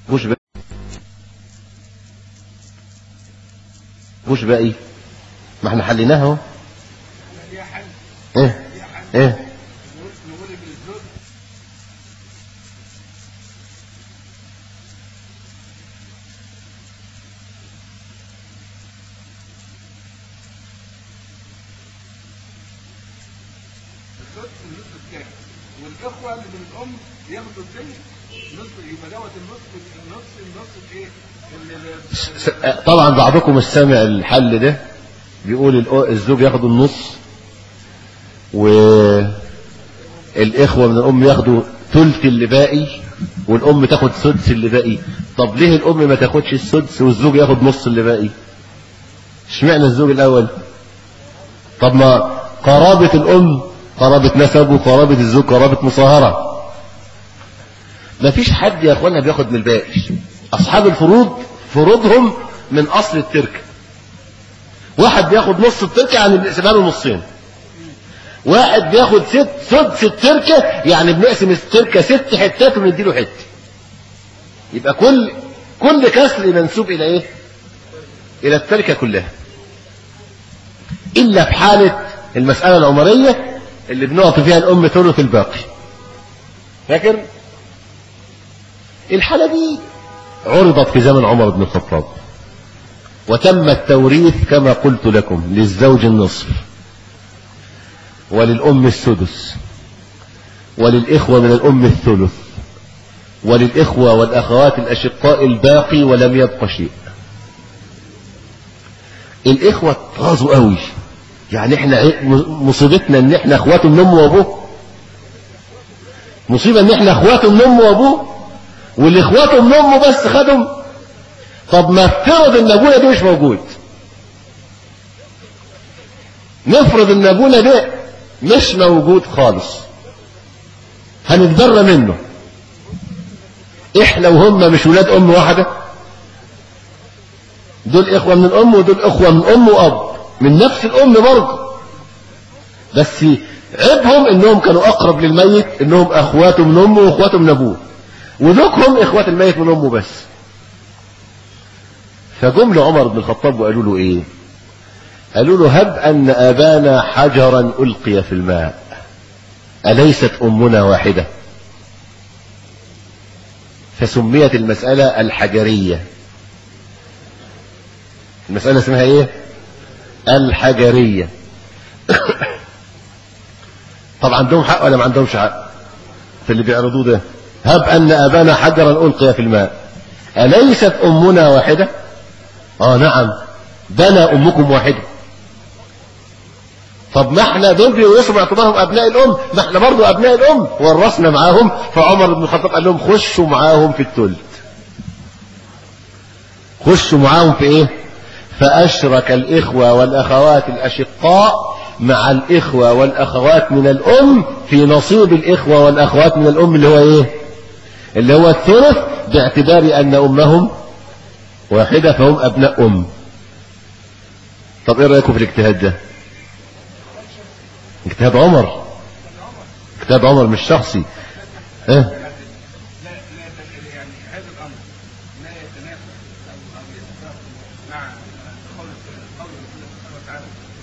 مش باقي. ما احنا حليناها اهو. ايه ايه والاخوه اللي من الام ياخدوا الثلث نص، يبقى دوت النص ايه. طبعا بعضكم السامع الحل ده بيقول الزوج ياخد النص والاخوه من الام ياخدوا ثلث اللي باقي والام تاخد سدس اللي باقي. طب ليه الام ما تاخدش السدس والزوج ياخد نص اللي باقي؟ اشمعنى الزوج الاول؟ طب ما قرابه الام قرابه نسب وقرابه الزوج قرابه مصاهره. ما فيش حد يا اخوانا بياخد من الباقي. اصحاب الفروض فروضهم من اصل التركه. واحد بياخد نص التركه يعني بنقسمها له نصين. واحد بياخد سدس التركه يعني بنقسم التركه 6 حتات ونديله حته. يبقى كل كسر منسوب الى ايه؟ الى التركه كلها. الا في حاله المساله العمريه اللي بنعطي فيها الام ثلث الباقي. فاكر؟ الحالة دي عرضت في زمن عمر بن الخطاب وتم التوريث كما قلت لكم للزوج النصف وللأم السدس وللإخوة من الأم الثلث وللإخوة والأخوات الأشقاء الباقي ولم يبق شيء. الإخوة طازوا قوي. يعني احنا مصيبتنا ان احنا اخوات من ام وابوه. مصيبة ان احنا اخوات من ام وابوه واللي اخواته من امه بس خدهم. طب ما افترض ان ابونا ده مش موجود. نفرض ان ابونا ده مش موجود خالص. هنتبرى منه. احنا وهم مش ولاد ام واحده. دول اخوه من الام ودول اخوه من ام واب من نفس الام برضه. بس عيبهم انهم كانوا اقرب للميت انهم اخواته من امه واخواته من ابوه. وذوقهم اخوات الميت من امه بس. فجم لعمر بن الخطاب وقالوا له ايه؟ قالوا له هب ان ابانا حجرا القي في الماء اليست امنا واحده؟ فسميت المساله الحجريه. المساله اسمها ايه؟ الحجريه. طبعا عندهم حق ولا ما عندهمش حق في اللي بيعرضوه ده؟ هب أن أبانا حجرا ألقي في الماء أليست أمنا واحدة؟ نعم بنا أمكم واحدة. طب ما احنا دول بيورثوا باعتبارهم أبناء الأم، ما احنا برضو أبناء الأم ورثنا معاهم. فعمر بن الخطاب قال لهم خشوا معاهم في الثلث. خشوا معاهم في إيه؟ فأشرك الإخوة والأخوات الأشقاء مع الإخوة والأخوات من الأم في نصيب الإخوة والأخوات من الأم اللي هو إيه؟ اللي هو الثلث باعتبار أن أمهم واحدة فهم أبناء أم. طب إيه رأيكم في الاجتهاد ده؟ اجتهاد عمر. اجتهاد عمر مش شخصي. يعني هذا الأمر لا يتنافى أو يتفق مع قول الله سبحانه وتعالى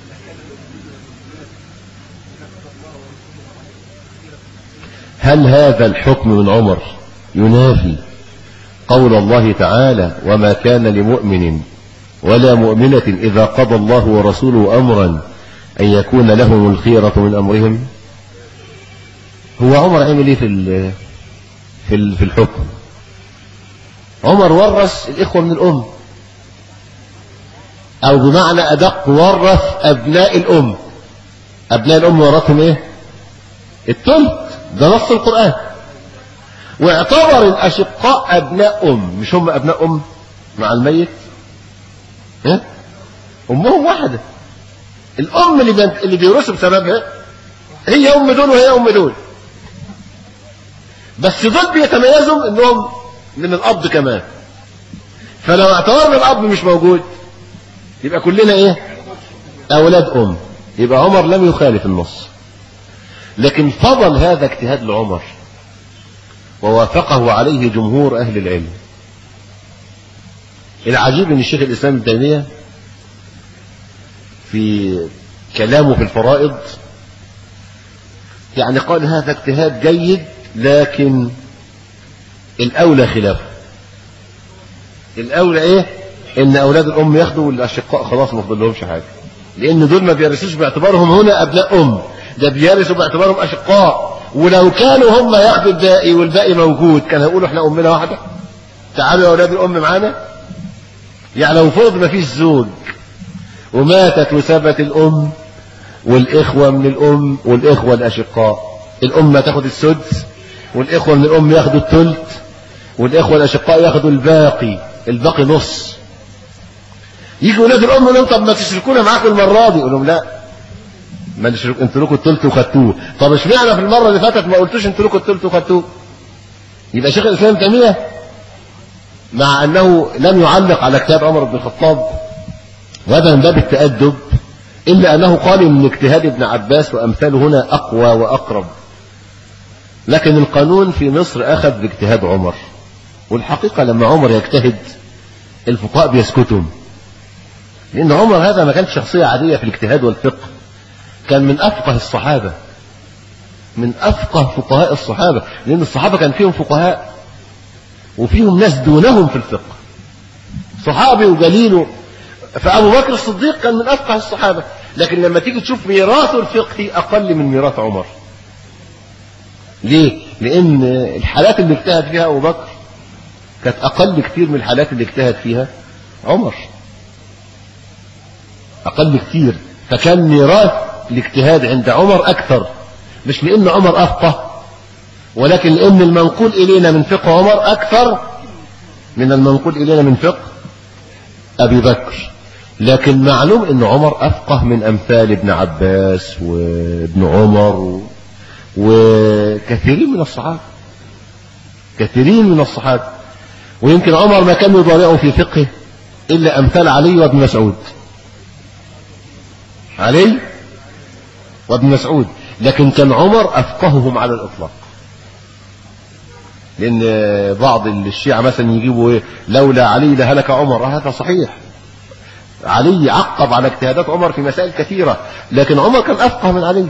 هل هذا الحكم من عمر ينافي قول الله تعالى وما كان لمؤمن ولا مؤمنة إذا قضى الله ورسوله أمرا أن يكون لهم الخيرة من أمرهم؟ هو عمر عمل ايه في الحكم؟ عمر ورث الإخوة من الأم، أو بمعنى أدق ورث أبناء الأم. أبناء الأم ورثهم ايه؟ الثلث. ده نص القرآن. واعتبر الأشقاء أبناء أم. مش هم أبناء أم مع الميت؟ أمهم واحدة. الأم اللي بيورثوا بسببها هي أم دول وهي أم دول، بس دول بيتميزوا إنهم من الأب كمان. فلو اعتبرنا الأب مش موجود يبقى كلنا إيه؟ أولاد أم. يبقى عمر لم يخالف النص، لكن فضل هذا اجتهاد لعمر ووافقه عليه جمهور أهل العلم. العجيب ان الشيخ الاسلام ابن تيمية في كلامه في الفرائض يعني قال هذا اجتهاد جيد، لكن الاولى خلافه. الاولى ايه؟ ان اولاد الام ياخدوا والاشقاء خلاص ما فضلهمش حاجه، لان دول ما بيرثوش باعتبارهم هنا ابناء ام، ده بيرثوا باعتبارهم اشقاء. ولو كانوا هم ياخدوا الباقي والباقي موجود كان هيقولوا احنا امنا واحده، تعالوا يا اولاد الام معانا. يعني لو فرض ما فيش زوج وماتت وثبت الام والاخوه من الام والاخوه الاشقاء، الام تاخد السدس والاخوه من الام ياخدوا الثلث والاخوه الاشقاء ياخدوا الباقي نص. يجي ولاد الام يقول لهم طب ما تشركونا معاكم المره دي، يقول لهم لا ما نشرك، انتوا لكم الثلث وخدتوه. طب اشمعنى في المره اللي فاتت ما قلتوش انتوا لكم الثلث وخدتوه؟ يبقى شيخ الاسلام ابن تيميه مع انه لم يعلق على كتاب عمر بن الخطاب وهذا من باب التأدب، الا انه قال ان اجتهاد ابن عباس وامثاله هنا اقوى واقرب. لكن القانون في مصر اخذ باجتهاد عمر، والحقيقه لما عمر يجتهد الفقهاء بيسكتوا، لان عمر هذا ما كانش شخصيه عاديه في الاجتهاد والفقه، كان من افقه الصحابه، من افقه فقهاء الصحابه، لان الصحابه كان فيهم فقهاء وفيهم ناس دونهم في الفقه، صحابي وجليل. فابو بكر الصديق كان من افقه الصحابه، لكن لما تيجي تشوف ميراثه الفقهي اقل من ميراث عمر. ليه؟ لان الحالات اللي اجتهد فيها ابو بكر كانت اقل كتير من الحالات اللي اجتهد فيها عمر، اقل كتير. فكان ميراث الاجتهاد عند عمر اكثر، مش لان عمر افقه، ولكن لان المنقول الينا من فقه عمر اكثر من المنقول الينا من فقه ابي بكر. لكن معلوم ان عمر افقه من امثال ابن عباس وابن عمر وكثيرين من الصحابه، كثيرين من الصحابه. ويمكن عمر ما كان يضارعه في فقهه الا امثال علي وابن مسعود، علي وابن مسعود، لكن كان عمر افقههم على الاطلاق. لان بعض الشيعة مثلا يجيبوا ايه لولا علي لهلك عمر، هذا صحيح، علي عقب على اجتهادات عمر في مسائل كثيرة، لكن عمر كان افقه من علي.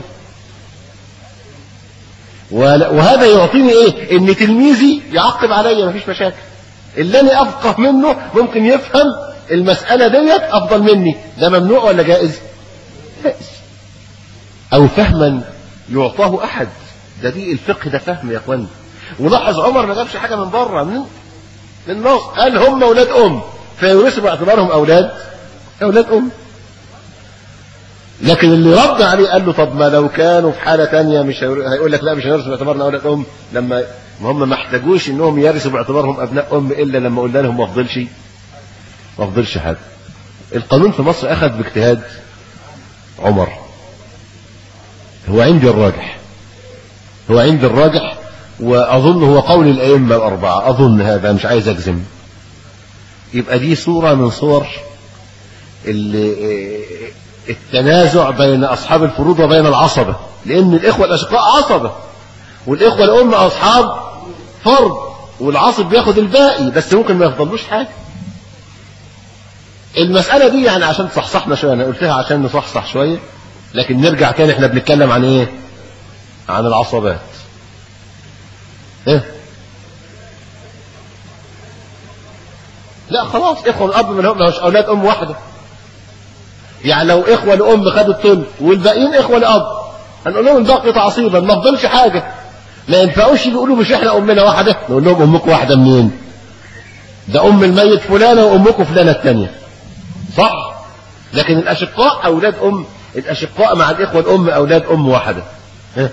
وهذا يعطيني ايه؟ ان تلميذي يعقب علي مفيش مشاكل، اللي انا افقه منه ممكن يفهم المسألة ديت افضل مني، ده ممنوع ولا جائز؟ جائز. او فهما يعطاه احد، دي الفقه ده فهم يا اخوان. ولاحظ عمر ما جابش حاجة من بره، من نص، قال هم اولاد ام فيورثوا باعتبارهم اولاد ام. لكن اللي رد عليه قال له طب ما لو كانوا في حالة تانية مش هيقول لك لا مش هيورثوا باعتبارنا اولاد ام، لما هم ما احتاجوش انهم يرثوا باعتبارهم ابناء ام الا لما قلنا لهم ما فضلش حاجة. القانون في مصر اخذ باجتهاد عمر، هو عندي الراجح، واظن هو قول الائمه الاربعه، اظن هذا مش عايز اجزم. يبقى دي صوره من صور التنازع بين اصحاب الفروض وبين العصبه، لان الاخوه الاشقاء عصبه والاخوه الام اصحاب فرض، والعاصب بياخد الباقي بس ممكن ما يفضلوش حاجه. المساله دي يعني عشان تصحصحنا شويه، انا قلتها عشان نصحصح شويه، لكن نرجع تاني، احنا بنتكلم عن ايه؟ عن العصبات. ايه؟ لا خلاص، اخوه الاب ما لهمش اولاد ام واحده. يعني لو اخوه لام خدوا الثلث والباقيين اخوه لاب، هنقول لهم الباقي تعصيبا ما فضلش حاجه. ما ينفعوش يقولوا مش احنا امنا واحده، نقول لهم امكم واحده منين؟ ده ام الميت فلانه وامكم فلانه الثانيه، صح؟ لكن الاشقاء اولاد ام، الاشقاء مع الاخوه الام اولاد ام واحده. ها؟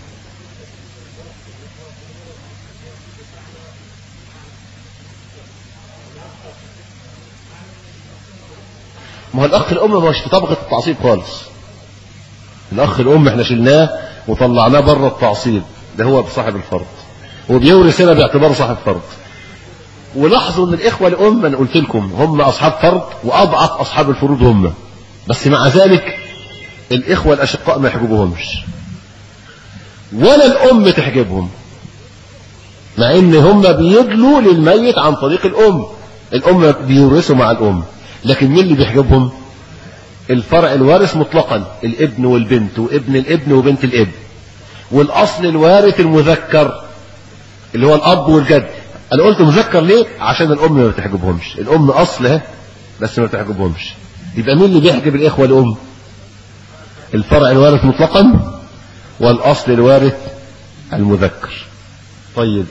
ما هو الاخ الام مش في طبقه التعصيب خالص. الاخ الام احنا شلناه وطلعناه بره التعصيب، ده هو صاحب الفرض وبيورث هنا باعتباره صاحب فرض. ولاحظوا ان الاخوه الام انا قلت لكم هم اصحاب فرض واضعف اصحاب الفروض هم، بس مع ذلك الاخوه الاشقاء ما يحجبوهمش ولا الام تحجبهم، مع ان هم بيدلوا للميت عن طريق الام، الام بيورثوا مع الام، لكن مين اللي بيحجبهم؟ الفرع الوارث مطلقا، الابن والبنت وابن الابن وبنت الابن، والاصل الوارث المذكر اللي هو الاب والجد. انا قلت مذكر ليه؟ عشان الام ما بتحجبهمش، الام اصلها بس ما بتحجبهمش. يبقى مين اللي بيحجب الاخوه الام؟ الفرع الوارث مطلقا والاصل الوارث المذكر. طيب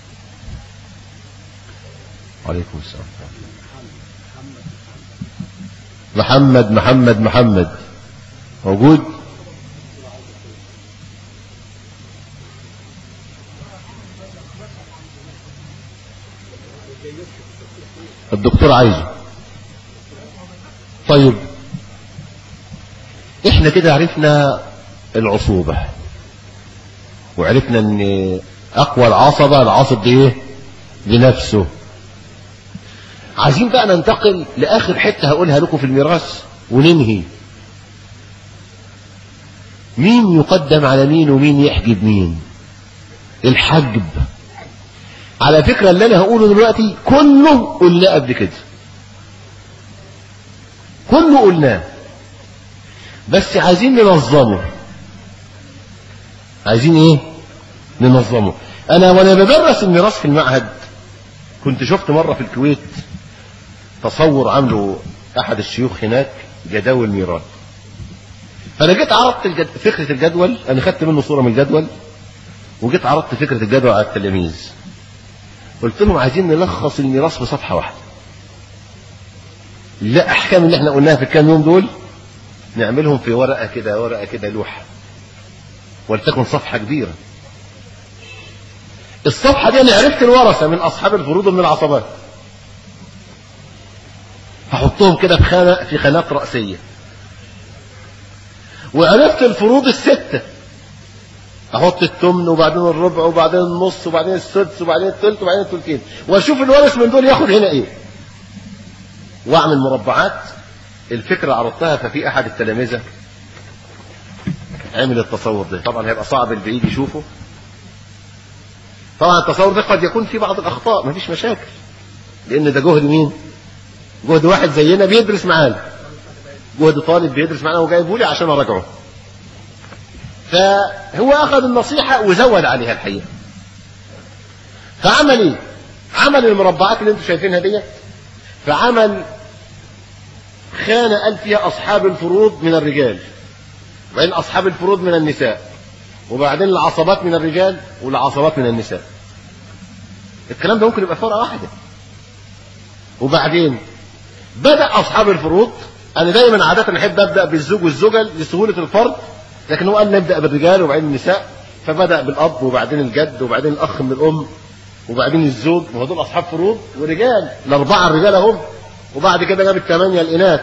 عليكم السلام. محمد موجود؟ الدكتور عايزه. طيب احنا كده عرفنا العصوبة، وعرفنا ان اقوى العصبة العصب دي ايه؟ بنفسه. عايزين بقى ننتقل لاخر حتة هقولها لكم في الميراث وننهي. مين يقدم على مين ومين يحجب مين؟ الحجب. على فكرة اللي انا هقوله دلوقتي كله قلناه قبل كده، كله قلناه، بس عايزين ننظمه. عايزين ايه؟ ننظمه. وانا بدرس الميراث في المعهد كنت شفت مرة في الكويت تصور عامله احد الشيوخ هناك جداول ميراث، فانا جيت عرضت فكرة الجدول، انا خدت منه صورة من الجدول وجيت عرضت فكرة الجدول على التلاميذ. قلت لهم عايزين نلخص الميراث في صفحة واحدة، لا احكام اللي احنا قلناها في الكام يوم دول نعملهم في ورقة كده لوحة، ولتكن صفحة كبيرة. الصفحة دي انا عرفت الورثة من اصحاب الفروض ومن العصبات، هحطهم كده في خانات رأسية. وعرفت الفروض الستة، احط الثمن وبعدين الربع وبعدين النص وبعدين السدس وبعدين الثلث وبعدين الثلثين، واشوف الوارث من دول ياخد هنا ايه، واعمل مربعات. الفكرة عرضتها، ففي احد التلامذة عمل التصور ده. طبعا هيبقى صعب البعيد يشوفه، طبعا التصور ده قد يكون فيه بعض الاخطاء، مفيش مشاكل، لان ده جهد مين؟ جهد واحد زينا بيدرس معانا، جهد طالب بيدرس معانا وجايبه لي عشان اراجعه. فهو اخذ النصيحة وزود عليها الحقيقة. فعمل ايه؟ عمل المربعات اللي انتم شايفينها ديت، فعمل خانة قال فيها اصحاب الفروض من الرجال، وبعدين اصحاب الفروض من النساء، وبعدين العصبات من الرجال والعصبات من النساء. الكلام ده ممكن يبقى فرقة واحدة. وبعدين بدأ اصحاب الفروض. انا دايما عادة احب ابدأ بالزوج والزوجة لسهولة الفرض، لكن هو قال نبدأ بالرجال وبعدين النساء، فبدأ بالاب وبعدين الجد وبعدين الاخ من الام وبعدين الزوج، وهو دول اصحاب فروض ورجال، الاربعة الرجال هم، وبعد كده جاب الثمانية الاناث.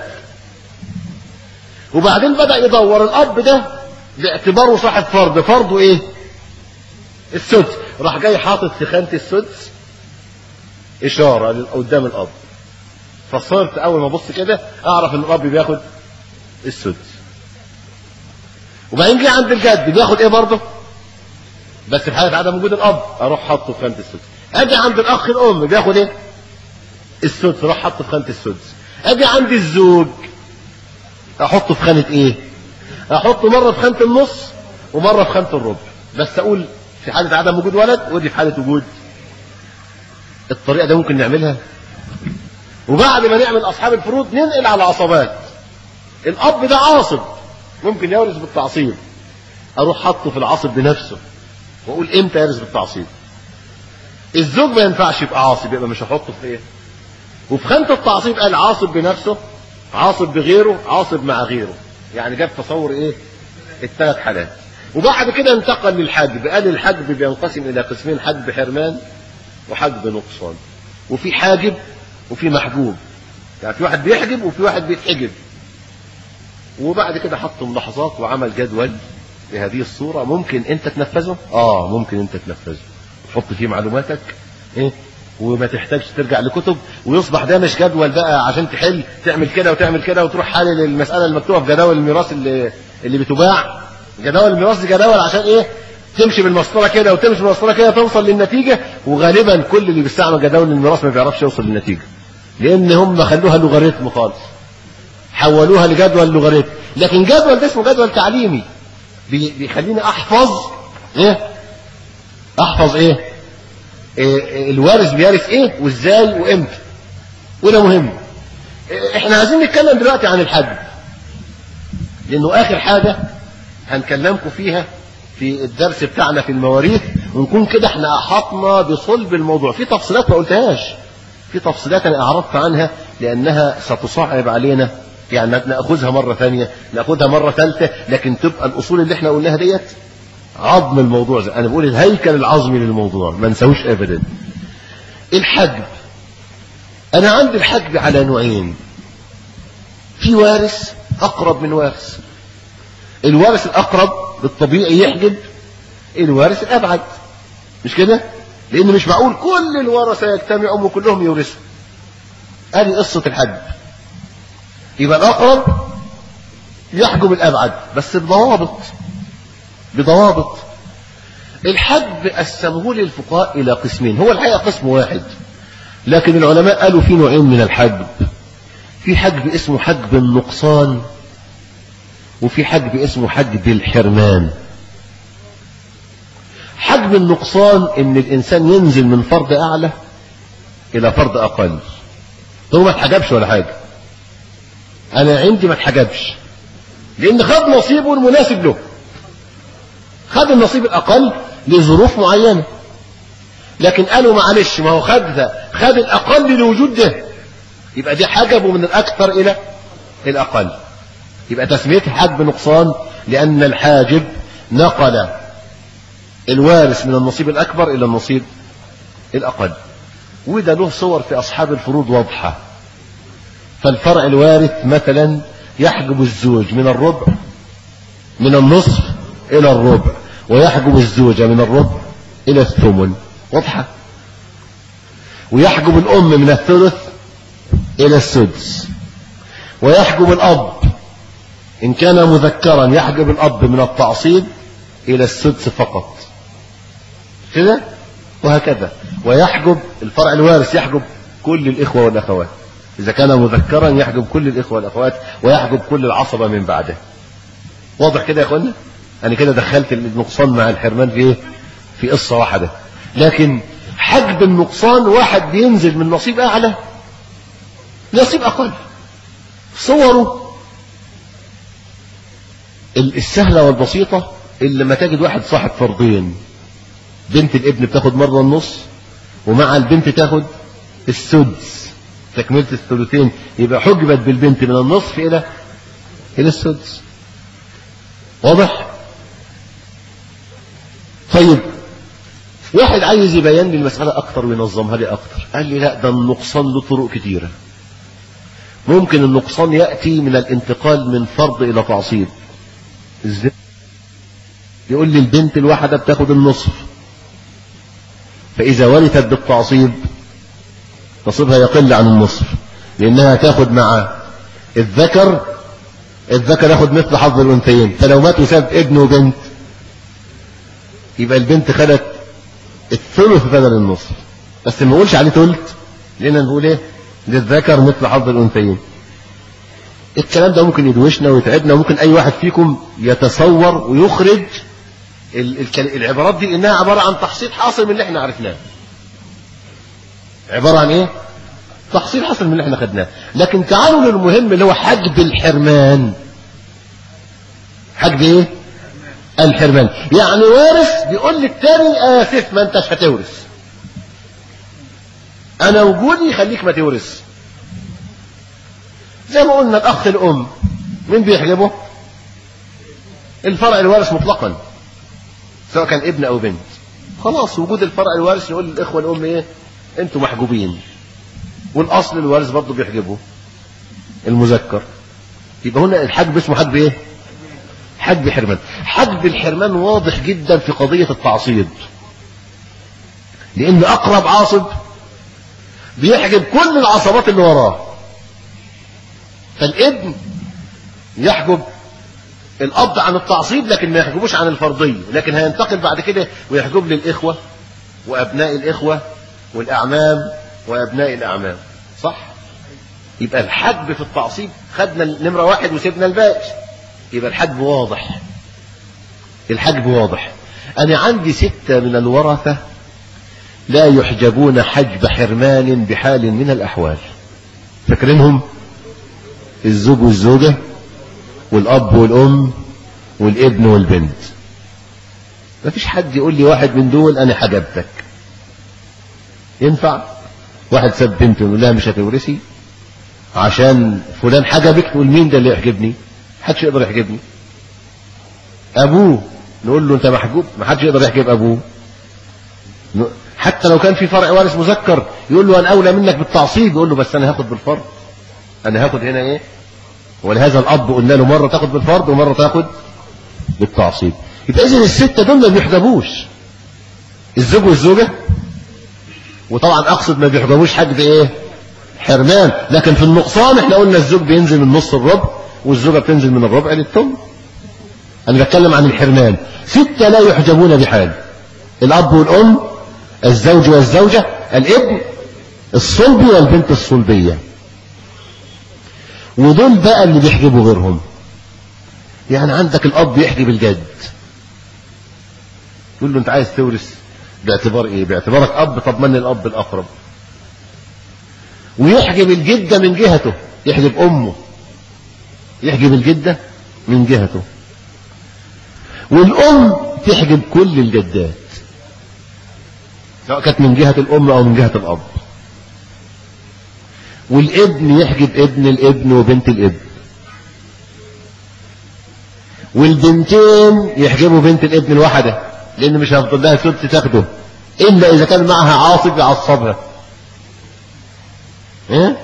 وبعدين بدأ يدور الاب ده باعتباره صاحب فرض، فرضه ايه؟ السدس. راح جاي حاطط في خانة السدس اشارة قدام الاب، فصرت اول ما ابص كده اعرف ان الاب بياخد السدس. وبعدين جه عند الجد بياخد ايه برضه؟ بس في حالة عدم وجود الاب اروح حاطه في خانة السدس. اجي عند الاخ الام بياخد ايه؟ السدس، اروح حاطه في خانة السدس. اجي عند الزوج احطه في خانة ايه؟ احطه مرة في خانة النص ومرة في خانة الربع، بس اقول في حالة عدم وجود ولد ودي في حالة وجود. الطريقة ده ممكن نعملها. وبعد ما نعمل اصحاب الفروض ننقل على العصبات. الاب ده عاصب ممكن يورث بالتعصيب، اروح حطه في العاصب بنفسه واقول امتى يورث بالتعصيب. الزوج ما ينفعش يبقى عاصب، يبقى مش هحطه في ايه؟ وفي خانة التعصيب قال عاصب بنفسه، عاصب بغيره، عاصب مع غيره، يعني جاب تصور ايه؟ الثلاث حالات. وبعد كده انتقل للحجب، قال الحجب بينقسم الى قسمين، حجب حرمان وحجب نقصان، وفي حاجب وفي محجوب، يعني في واحد بيحجب وفي واحد بيتحجب. وبعد كده حط ملاحظات وعمل جدول بهذه الصورة. ممكن انت تنفذه؟ ممكن انت تنفذه، تحط فيه معلوماتك ايه، وما تحتاجش ترجع لكتب، ويصبح ده مش جدول بقى عشان تحل تعمل كده وتعمل كده وتروح حلل المسألة المكتوبة في جداول الميراث اللي بتباع. جداول الميراث دي جداول عشان ايه؟ تمشي بالمسطرة كده وتمشي بالمسطرة كده توصل للنتيجة، وغالبا كل اللي بيستعمل جداول الميراث ما بيعرفش يوصل للنتيجة، لان هم خلوها لوغاريتم خالص، حولوها لجدول لوغاريتم. لكن جدول ده اسمه جدول تعليمي، بيخليني احفظ ايه، احفظ ايه الوارث بيرث ايه وازاي وامتى، وده مهم. احنا عايزين نتكلم دلوقتي عن الحجب، لانه اخر حاجة هنكلمكم فيها في الدرس بتاعنا في المواريث، ونكون كده احنا احطنا بصلب الموضوع. في تفصيلات ما قلتهاش، في تفصيلات انا اعرضت عنها لانها ستصعب علينا، يعني ناخذها مرة ثانية، ناخذها مرة ثالثة، لكن تبقى الاصول اللي احنا قلناها ديت عظم الموضوع. زي انا بقول الهيكل العظمي للموضوع، ما نسويش ابدا. الحجب، انا عندي الحجب على نوعين، في وارث اقرب من وارث. الوارث الاقرب بالطبيعي يحجب الوارث الابعد، مش كده؟ لان مش معقول كل الورثه يجتمعوا وكلهم يورثوا. ادي قصه الحجب. يبقى الاقرب يحجب الابعد، بس بضوابط، بضوابط. الحجب قسمه لي الفقهاء الى قسمين، هو الحقيقه قسم واحد، لكن العلماء قالوا في نوعين من الحجب. في حجب اسمه حجب النقصان، وفي حجب اسمه حجب الحرمان. حجب النقصان ان الانسان ينزل من فرض اعلى الى فرض اقل. هو ما اتحجبش ولا حاجه، انا عندي ما اتحجبش لان خد نصيبه المناسب له، خد النصيب الاقل لظروف معينه. لكن قالوا معلش، ما هو خد الاقل لوجود ده، يبقى دي حجبه من الاكثر الى الاقل، يبقى تسميتها حجب نقصان، لان الحاجب نقل الوارث من النصيب الاكبر الى النصيب الاقل. وده له صور في اصحاب الفروض واضحه. فالفرع الوارث مثلا يحجب الزوج من الربع، من النصف الى الربع، ويحجب الزوجه من الربع الى الثمن، واضحه. ويحجب الام من الثلث الى السدس، ويحجب الاب ان كان مذكرا، يحجب الاب من التعصيب الى السدس فقط كده، وهكذا. ويحجب الفرع الوارث يحجب كل الاخوه والاخوات، اذا كان مذكرا يحجب كل الاخوه والاخوات، ويحجب كل العصبه من بعده. واضح كده يا اخوانا؟ انا كده دخلت النقصان مع الحرمان في ايه؟ في قصه واحده. لكن حجب النقصان واحد بينزل من نصيب اعلى نصيب اقل. صوره السهله والبسيطه اللي لما تجد واحد صاحب فرضين، بنت الابن بتاخد مره النص، ومع البنت تاخد السدس تكمله الثلثين، يبقى حجبت بالبنت من النصف الى السدس. واضح؟ طيب واحد عايز يبين لي المساله اكتر وينظمها لي اكتر، قال لي لا، ده النقصان له طرق كتيره. ممكن النقصان ياتي من الانتقال من فرض الى تعصيب. ازاي؟ يقول لي البنت الواحده بتاخد النصف، فاذا ورثت بالتعصيب نصيبها يقل عن النصف، لانها تاخد مع الذكر ياخد مثل حظ الانثيين. فلو مات وساب ابن وبنت يبقى البنت خدت الثلث بدل النصف، بس ما نقولش عليه ثلث، لان نقول ايه؟ للذكر مثل حظ الانثيين. الكلام ده ممكن يدوشنا ويتعبنا، وممكن اي واحد فيكم يتصور ويخرج العبارات دي انها عباره عن تحصيل حاصل من اللي احنا عرفناه. عباره عن ايه؟ تحصيل حاصل من اللي احنا خدناه. لكن تعالوا للمهم اللي هو حجب الحرمان. حجب ايه؟ الحرمان. يعني وارث بيقول للتاني اسف، ما انتش هتورث، انا وجودي خليك ما تورث. زي ما قلنا الاخ الام مين بيحجبه؟ الفرع الوارث مطلقا، سواء كان ابن او بنت. خلاص وجود الفرع الوارث يقول للاخوه الام ايه؟ انتوا محجوبين. والاصل الوارث برضه بيحجبه المذكر. يبقى هنا الحجب اسمه حجب ايه؟ حجب حرمان. حجب الحرمان واضح جدا في قضيه التعصيب، لان اقرب عاصب بيحجب كل العصبات اللي وراه. فالابن يحجب الاب عن التعصيب لكن ما يحجبوش عن الفرضيه، لكن هينتقل بعد كده ويحجب للاخوه وابناء الاخوه والاعمام وابناء الاعمام. صح؟ يبقى الحجب في التعصيب خدنا نمرة واحد وسيبنا الباقي. يبقى الحجب واضح، الحجب واضح. أنا عندي 6 من الورثة لا يحجبون حجب حرمان بحال من الأحوال. فاكرينهم؟ الزوج والزوجة والأب والأم والابن والبنت. ما فيش حد يقول لي واحد من دول أنا حجبتك. ينفع؟ واحد ساب بنته يقول لها مش هتورثي عشان فلان حجبك، تقول مين ده اللي يحجبني؟ محدش يقدر يحجبني. أبوه نقول له أنت محجوب، محدش يقدر يحجب أبوه. حتى لو كان في فرع وارث مذكر يقول له أنا أولى منك بالتعصيب، يقول له بس أنا هاخد بالفرض، أنا هاخد هنا إيه؟ ولهذا الأب قلنا له مرة تاخد بالفرض ومرة تاخد بالتعصيب. يبقى إذن ال6 دول ما بيحجبوش، الزوج والزوجة، وطبعا أقصد ما بيحجبوش حجب إيه؟ حرمان. لكن في النقصان احنا قلنا الزوج بينزل من نص الربع والزوجة بتنزل من الربع للثمن. أنا بتكلم عن الحرمان. 6 لا يحجبون بحال: الأب والأم، الزوج والزوجة، الابن الصلبي والبنت الصلبية. ودول بقى اللي بيحجبوا غيرهم. يعني عندك الأب يحجب الجد، يقول له أنت عايز تورث باعتبار إيه؟ باعتبارك أب، طب من الأب الأقرب؟ ويحجب الجدة من جهته، يحجب أمه، يحجب الجدة من جهته. والأم تحجب كل الجدات سواء كانت من جهة الأم أو من جهة الأب. والابن يحجب ابن الابن وبنت الابن. والبنتين يحجبوا بنت الابن الواحدة، لأن مش هيفضل لها سدس تاخده إلا إذا كان معها عاصب يعصبها. إيه؟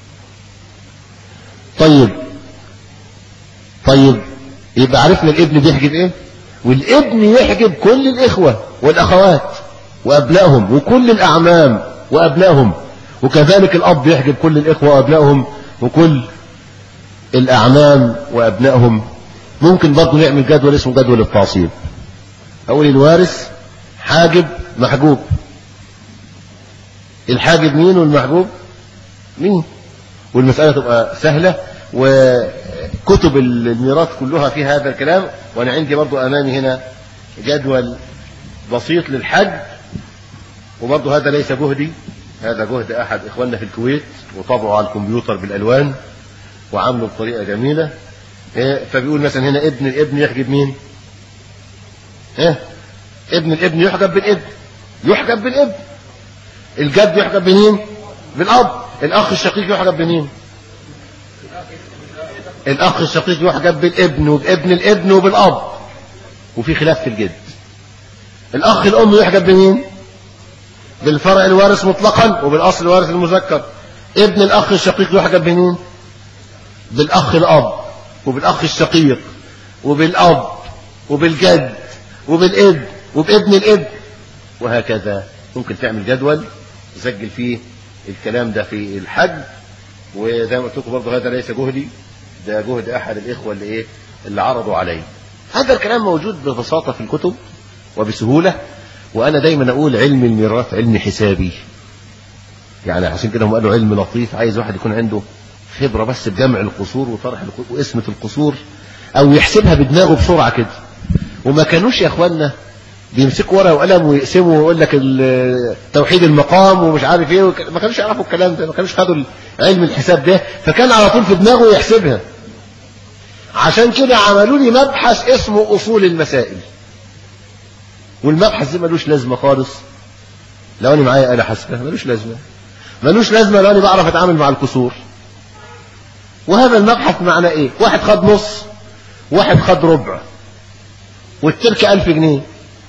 طيب يبقى عرفنا الابن بيحجب إيه؟ والابن يحجب كل الإخوة والأخوات وأبنائهم وكل الأعمام وأبنائهم، وكذلك الأب يحجب كل الإخوة وأبنائهم وكل الأعمام وأبنائهم. ممكن برضه نعمل جدول اسمه جدول التعصيب. أقول الوارث حاجب محجوب، الحاجب مين والمحجوب مين، والمسألة تبقى سهلة. وكتب الميراث كلها في هذا الكلام. وأنا عندي برضه أمامي هنا جدول بسيط للحج، وبرضه هذا ليس جهدي، هذا جهد أحد إخواننا في الكويت وطبعه على الكمبيوتر بالألوان وعامله بطريقة جميلة. فبيقول مثلا هنا ابن الابن يحجب مين؟ ابن الابن يحجب بالابن، يحجب بالابن. الجد يحجب بمين؟ بالأب. الأخ الشقيق يحجب بمين؟ الأخ الشقيق يحجب بالابن وبابن الابن وبالأب، وفي خلاف في الجد. الأخ الأم يحجب بمين؟ بالفرع الوارث مطلقا وبالأصل الوارث المذكر. ابن الأخ الشقيق يحجب بمين؟ بالأخ الأب وبالأخ الشقيق وبالأب وبالجد وبالابن وبابن الابن، وهكذا. ممكن تعمل جدول تسجل فيه الكلام ده في الحج. وزي ما قلت لكم برضه هذا ليس جهدي، ده جهد أحد الإخوة اللي عرضوا عليه. هذا الكلام موجود ببساطة في الكتب وبسهولة. وأنا دايما أقول علم الميراث علم حسابي، يعني عشان كده هم قالوا علم لطيف، عايز واحد يكون عنده خبرة بس بجمع القصور وطرح واسمة القصور، أو يحسبها بدماغه بسرعة كده. وما كانوش يا أخوانا بيمسكوا ورقة وقلم ويقسموا ويقول لك توحيد المقام ومش عارف ايه، ما كانوش يعرفوا الكلام ده، ما كانوش خدوا علم الحساب ده، فكان على طول في دماغه يحسبها. عشان كده عملوا لي مبحث اسمه أصول المسائل، والمبحث ده ملوش لازمة خالص لو أنا معايا آلة حاسبة، ملوش لازمة لو أنا بعرف أتعامل مع الكسور. وهذا المبحث معناه إيه؟ واحد خد نص، واحد خد ربع، والتركة 1000 جنيه،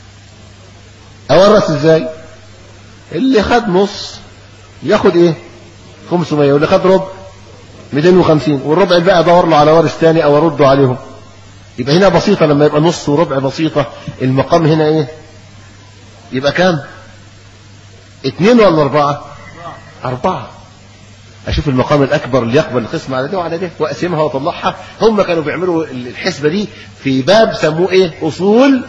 أورث إزاي؟ اللي خد نص ياخد إيه؟ 500، واللي خد ربع 250، والربع الباقي أدور له على وارث تاني أو أرده عليهم. يبقى هنا بسيطة، لما يبقى نص وربع بسيطة. المقام هنا إيه؟ يبقى كام؟ 2 ولا 4؟ 4. أشوف المقام الأكبر اللي يقبل القسم على ده وعلى ده وأقسمها وأطلعها. هم كانوا بيعملوا الحسبة دي في باب سموه إيه؟ أصول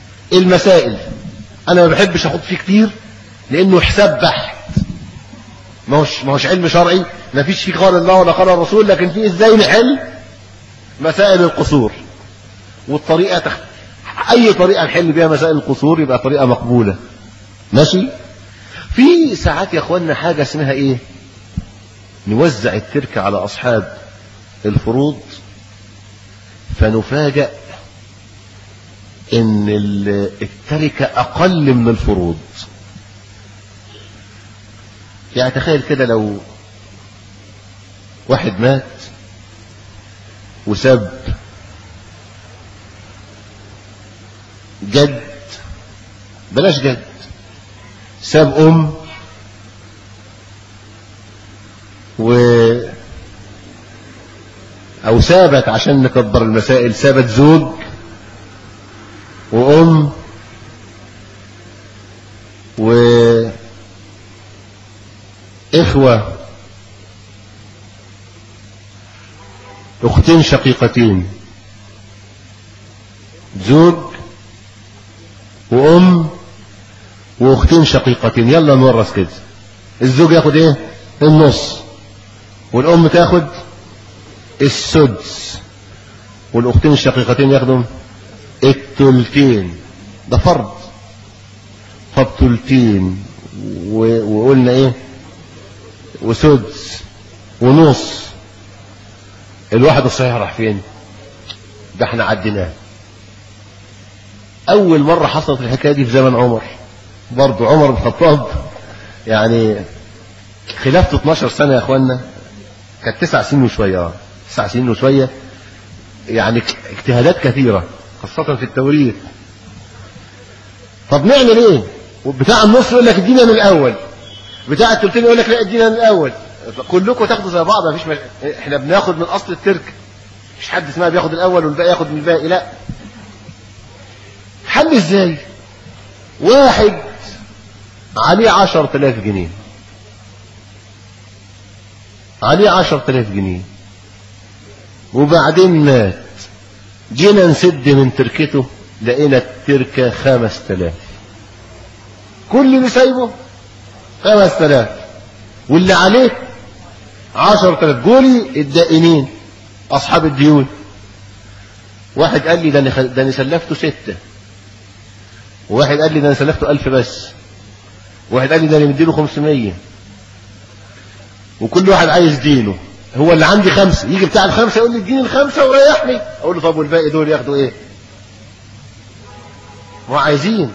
المسائل. أنا ما بحبش أخد فيه كتير لأنه حساب بحت، ما هوش علم شرعي، ما فيش فيه قال الله ولا قال الرسول، لكن فيه ازاي نحل مسائل القصور. والطريقة اي طريقة نحل بيها مسائل القصور يبقى طريقة مقبولة. ماشي. في ساعات يا اخوانا حاجة اسمها ايه، نوزع التركة على اصحاب الفروض فنفاجأ ان التركة اقل من الفروض. يعني تخيل كده لو واحد مات وساب جد، بلاش جد، ساب او سابت، عشان نكبر المسائل، سابت زوج وأم وإخوة، أختين شقيقتين، زوج وأم وأختين شقيقتين. يلا نورث كده. الزوج ياخد ايه؟ النص، والأم تاخد السدس، والأختين الشقيقتين ياخدوا التلتين. ده فرض. طب تلتين وقلنا ايه وسدس ونص، الواحد الصحيح راح فين؟ ده احنا عديناه. اول مرة حصلت الحكاية دي في زمن عمر، برضو عمر بن الخطاب، يعني خلافته 12 سنة يا اخوانا، كانت 9 سنين وشوية، 9 سنين وشوية، يعني اجتهادات كثيرة خاصة في التوريث. طب نعمل ايه؟ بتاع النص يقول لك ادينا من الاول، بتاع الثلثين يقول لك لا ادينا من الاول. كلكم تاخدوا زي بعض، مفيش احنا بناخد من اصل التركه، مش حد اسمها بياخد الاول والباقي ياخد من الباقي، لا. حل ازاي؟ واحد عليه 10,000 جنيه، عليه 10,000 جنيه وبعدين مات، جينا نسد من تركته لقينا التركة 5,000، كل اللي سايبه 5,000 واللي عليه 10,000. قولي الدائنين أصحاب الديون. واحد قال لي ده أنا سلفته 6، وواحد قال لي ده أنا سلفته 1000 بس، وواحد قال لي ده أنا مديله 500، وكل واحد عايز دينه. هو اللي عندي 5، يجي بتاع ال5 يقول لي اديني ال5 وريحني، اقول له طب والباقي دول ياخدوا ايه؟ ما عايزين،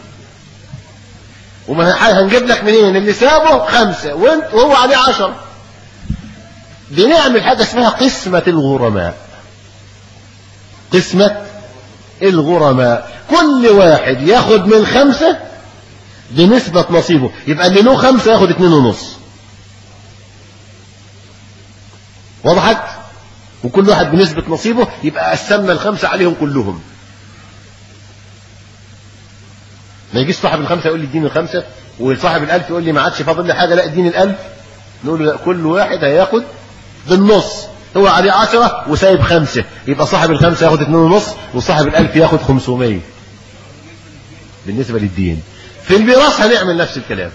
وما هنجيب لك منين؟ اللي سابه 5 وهو عليه 10. بنعمل حاجة اسمها قسمة الغرماء. قسمة الغرماء، كل واحد ياخد من 5 بنسبة نصيبه، يبقى اللي له 5 ياخد 2.5. وضحت؟ وكل واحد بنسبة نصيبه، يبقى قسمنا ال5 عليهم كلهم. ما يجيش صاحب ال5 يقول لي اديني ال5، وصاحب ال1000 يقول لي ما عادش فاضل لي حاجة، لا اديني ال1000. نقول له لا، كل واحد هياخد بالنص. هو عليه 10 وسايب 5، يبقى صاحب ال5 ياخد 2.5 وصاحب ال1000 ياخد 500 بالنسبة للدين. في الميراث هنعمل نفس الكلام.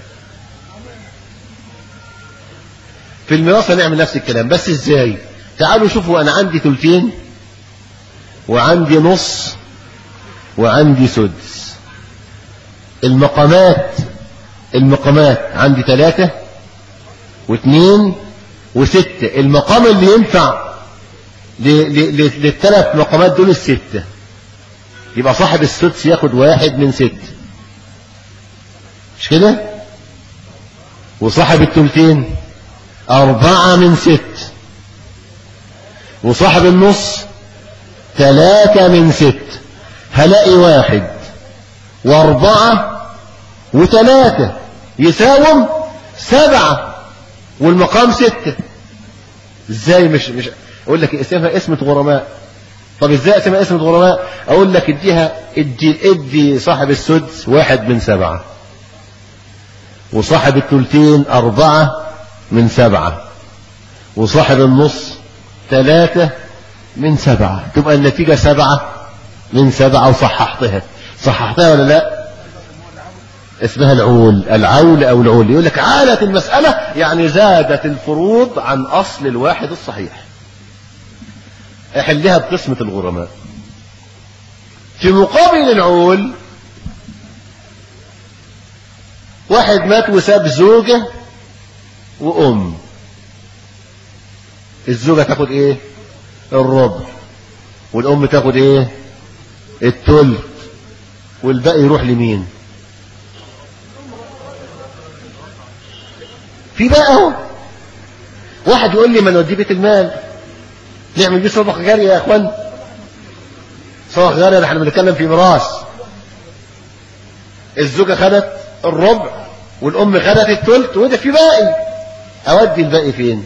في الميراث هنعمل نفس الكلام، بس ازاي؟ تعالوا شوفوا، انا عندي 2 وعندي نص وعندي سدس. المقامات عندي 3 و2 و6. المقام اللي ينفع لل3 مقامات دول 6، يبقى صاحب السدس ياخد 1 من 6، مش كده؟ وصاحب الثلثين 4 من 6، وصاحب النص 3 من 6. هلاقي 1 و4 و3 يساوم 7 والمقام 6. ازاي؟ مش اقول لك اسمها اسمة غرماء. طب ازاي اسمها اسمة غرماء؟ اقول لك ادي صاحب السدس 1 من 7، وصاحب الثلثين 4 من 7، وصاحب النص 3 من 7. تبقى النتيجة 7 من 7. وصححتها ولا لا؟ اسمها العول أو العول. يقول لك عالت المسألة يعني زادت الفروض عن أصل الواحد الصحيح. احلها بقسمة الغرماء. في مقابل العول واحد مات وساب زوجة وأم. الزوجة تاخد ايه؟ الربع، والأم تاخد ايه؟ التلت، والباقي يروح لمين؟ في بقى اهو واحد يقول لي ما نوديه بيت المال نعمل بيه صدقة جارية يا اخوان. صدقة جارية ده احنا بنتكلم في ميراث. الزوجة خدت الربع والأم خدت التلت وده في باقي. أودي الباقي فين؟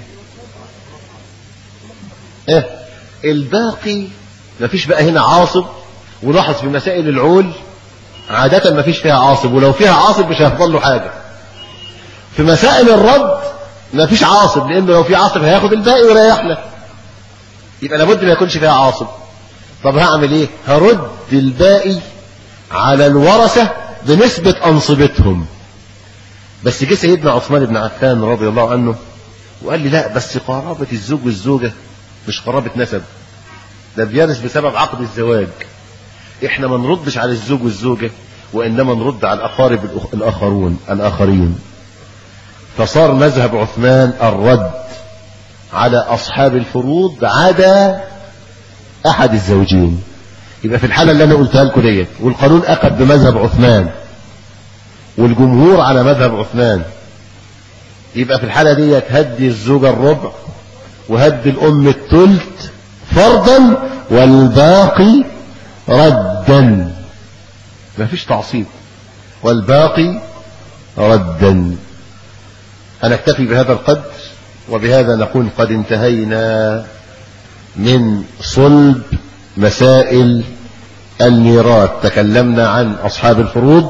الباقي مفيش بقى هنا عاصب. ولاحظ في مسائل العول عادة مفيش فيها عاصب، ولو فيها عاصب مش هيفضل له حاجة. في مسائل الرد مفيش عاصب، لأنه لو في عاصب هياخد الباقي ويريحنا، يبقى لابد ما يكونش فيها عاصب. طب هعمل ايه؟ هرد الباقي على الورثة بنسبة أنصبتهم. بس جه سيدنا عثمان بن عفان رضي الله عنه وقال لي لا، بس قرابة الزوج والزوجة مش قرابة نسب، ده بيرث بسبب عقد الزواج. احنا ما نردش على الزوج والزوجة، وإنما نرد على الأقارب الآخرين. فصار مذهب عثمان الرد على أصحاب الفروض عدا أحد الزوجين. يبقى في الحالة اللي أنا قلتها لكم ديت والقانون أخذ بمذهب عثمان والجمهور على مذهب عثمان، يبقى في الحالة ديت هدي الزوجة الربع وهدي الأم الثلث فرضا والباقي ردا. ما فيش تعصيب، والباقي ردا. هنكتفي بهذا القدر، وبهذا نكون قد انتهينا من صلب مسائل الميراث. تكلمنا عن أصحاب الفروض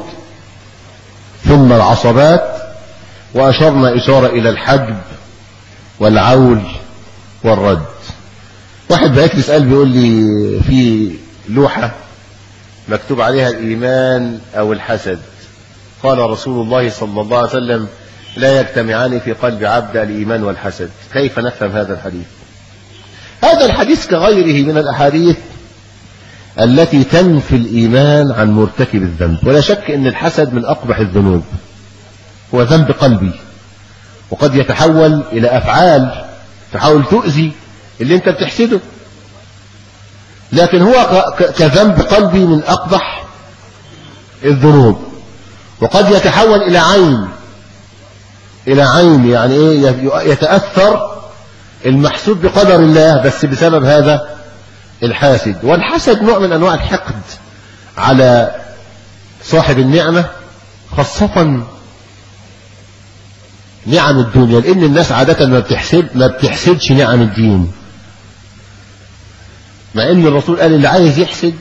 ثم العصبات، وأشرنا إشارة إلى الحجب والعول والرد. واحد بقى يسأل بيقول لي في لوحة مكتوب عليها الإيمان أو الحسد، قال رسول الله صلى الله عليه وسلم لا يجتمعان في قلب عبد الإيمان والحسد. كيف نفهم هذا الحديث؟ هذا الحديث كغيره من الأحاديث التي تنفي الإيمان عن مرتكب الذنب. ولا شك أن الحسد من أقبح الذنوب، هو ذنب قلبي، وقد يتحول إلى أفعال تحاول تؤذي اللي انت بتحسده، لكن هو كذنب قلبي من أقبح الذنوب. وقد يتحول إلى عين، يعني ايه؟ يتأثر المحسود بقدر الله بس بسبب هذا الحاسد. والحسد نوع من أنواع الحقد على صاحب النعمة، خاصة نعم الدنيا، لأن الناس عادة ما بتحسدش نعم الدين، مع أن الرسول قال اللي عايز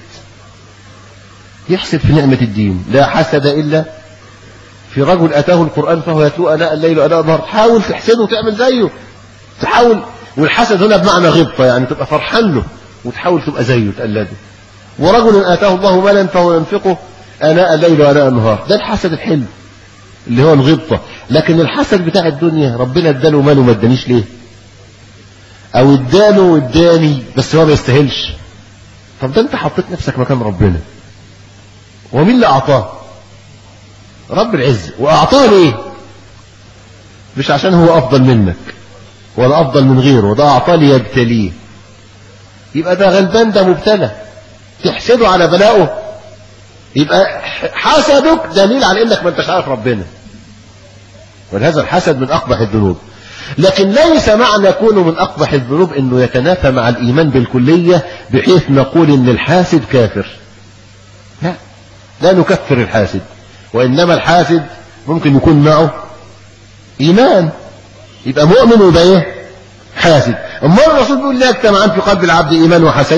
يحسد في نعمة الدين. لا حسد إلا في رجل أتاه القرآن فهو يتلو آناء الليل وآناء النهار. حاول تحسده وتعمل زيه، تحاول. والحسد هنا بمعنى غبطة، يعني تبقى فرحان له وتحاول تبقى زيه تقلده. ورجل آتاه الله مالا فهو ينفقه آناء الليل وآناء النهار، ده الحسد الحلم اللي هو الغبطة. لكن الحسد بتاع الدنيا ربنا اداله ماله ما ادانيش ليه، او اداله واداني بس هو ما يستاهلش. طب ده انت حطيت نفسك مكان ربنا، ومين اللي اعطاه؟ رب العزة. واعطاه ليه؟ مش عشان هو افضل منك ولا افضل من غيره، وده اعطاه ليبتليه. يبقى ده غلبان، ده مبتلى، تحسده على بلائه. يبقى حسدك دليل على انك ما انتش عارف ربنا، ولهذا الحسد من اقبح الذنوب. لكن ليس معنى كونه من اقبح الذنوب انه يتنافى مع الايمان بالكلية بحيث نقول ان الحاسد كافر. لا نكفر الحاسد، وانما الحاسد ممكن يكون معه ايمان يبقى مؤمن ويبقى ايه؟ حاسد. اما الرسول بيقول لا يجتمعان في قلب العبد ايمان وحسد،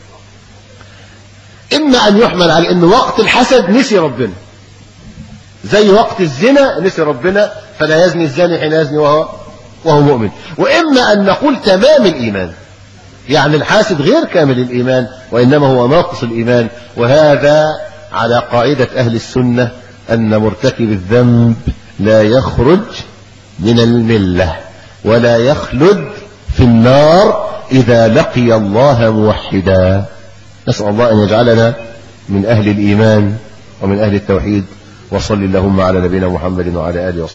اما ان يحمل على ان وقت الحسد نسي ربنا، زي وقت الزنا نسي ربنا فلا يزني الزاني حين يزني وهو مؤمن. واما ان نقول تمام الايمان، يعني الحاسد غير كامل الايمان وانما هو ناقص الايمان. وهذا على قاعدة اهل السنة أن مرتكب الذنب لا يخرج من الملة ولا يخلد في النار إذا لقي الله موحدا. نسأل الله أن يجعلنا من أهل الإيمان ومن أهل التوحيد. وصل اللهم على نبينا محمد وعلى آله وصحبه.